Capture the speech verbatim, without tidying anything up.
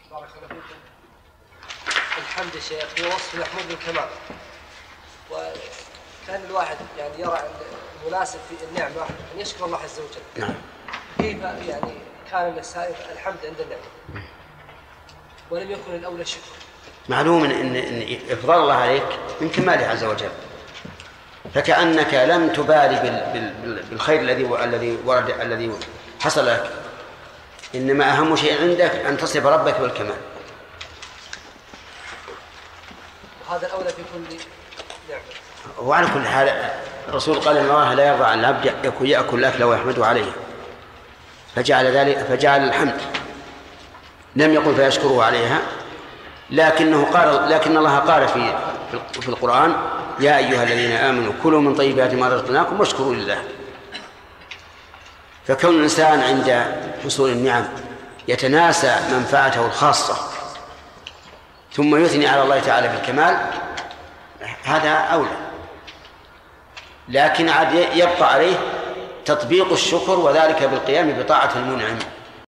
بارك الله فيكم. الحمد يا شيخ هو وصف محمود بالكمال، وكان الواحد يعني يرى أن المناسب في النعم الواحد أن يشكر الله عز وجل. نعم. كيف يعني كان السائر الحمد عند النعمة ولم يكن الأولى الشكر؟ معلوم إن إن إفضال الله عليك من كماله عز وجل، فكأنك لم تبالي بالخير الذي الذي ورد الذي حصل لك، إنما أهم شيء عندك أن تصف ربك بالكمال. وهذا الأولى في كل نعمة. وعلى كل حال الرسول قال إن الله لا يرضى عن العبد يأكل يأكل الأكل ويحمده عليه، فجعل ذلك فجعل الحمد، لم يقل فيشكره عليها، لكنه قال لكن الله قال في في القرآن يا أيها الذين آمنوا كلوا من طيبات ما رزقناكم واشكروا لله. فكون الإنسان عند حصول النعم يتناسى منفعته الخاصة ثم يثني على الله تعالى بالكمال هذا أولى، لكن عاد يبقى عليه تطبيق الشكر وذلك بالقيام بطاعة المنعم.